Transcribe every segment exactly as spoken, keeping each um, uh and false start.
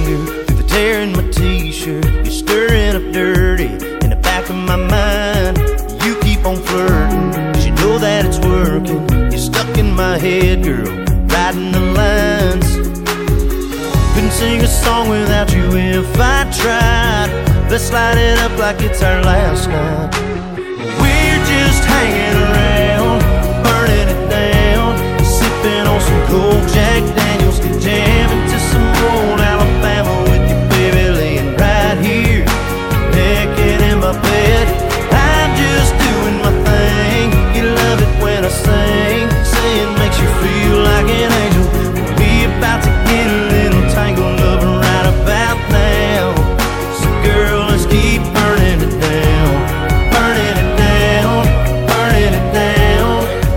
finger through the tear in my t-shirt. You're stirring up dirty in the back of my mind. You keep on flirting, 'cause you know that it's working. You're stuck in my head, girl, writing the lines. Couldn't sing a song without you if I tried. Let's light it up like it's our last night. We're just hanging around, burning it down, sipping on some cold Jack Daniels, jamming to some old Alabama with you, baby, laying right here, naked in my bed. I'm just doing my thing. You love it when I sing, saying makes you feel like an angel. We about to get a little tangled up right about now. So girl, let's keep burning it down, burning it down, burning it down.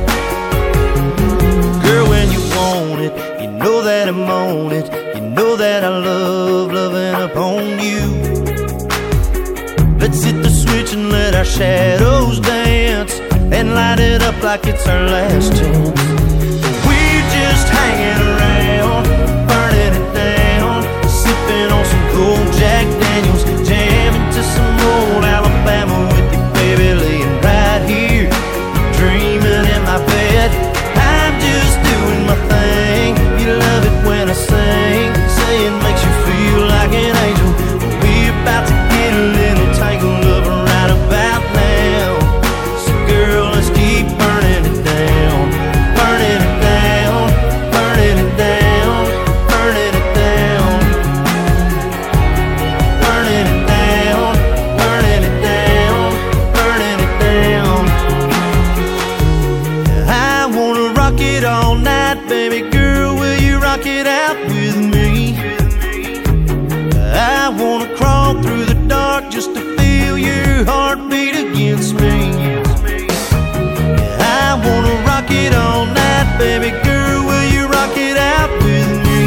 Girl, when you want it, you know that I'm on it. You know that I love loving upon you. Let's hit the switch and let our shadows dance, and light it up like it's our last chance. We're just hanging around, burning it down, sipping on some cold Jack Daniels, jamming to some old Alabama with you, baby, laying right here, dreaming in my bed. I'm just doing my thing. You love it when I sing, saying makes you feel like an angel. We're about to get a little tangled up right about now. So girl, let's keep burning it down, burning it down, burning it down, burning it down, burning it down, burning it down, burning it down. I wanna rock it all night, baby girl, will you rock it out with me? I wanna crawl through the dark just to feel your heartbeat against me. I wanna rock it all night, baby girl, will you rock it out with me?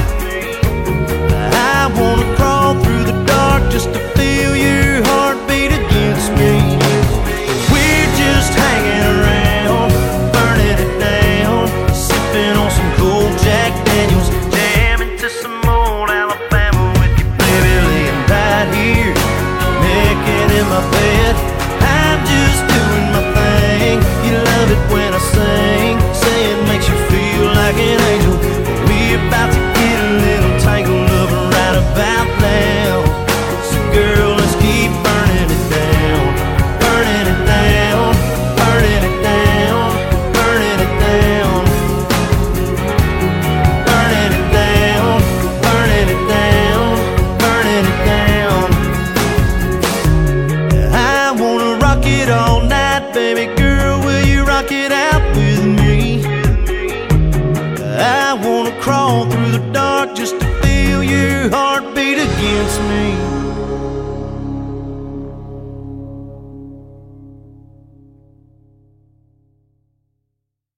I wanna crawl through the dark just to feel your heartbeat against me. We're just hanging around, burning it down, sipping on some cold Jack Daniels, jamming to some old Alabama with you, baby, laying right here, naked in my bed. I'm just doing my thing. You love it when I sing, saying makes you feel like an angel. We're about to get a little tangled up right about now. So girl, let's keep burning it down, burning it down, burning it down, burning it down, burning it down, burning it down, burning it down. I wanna rock it all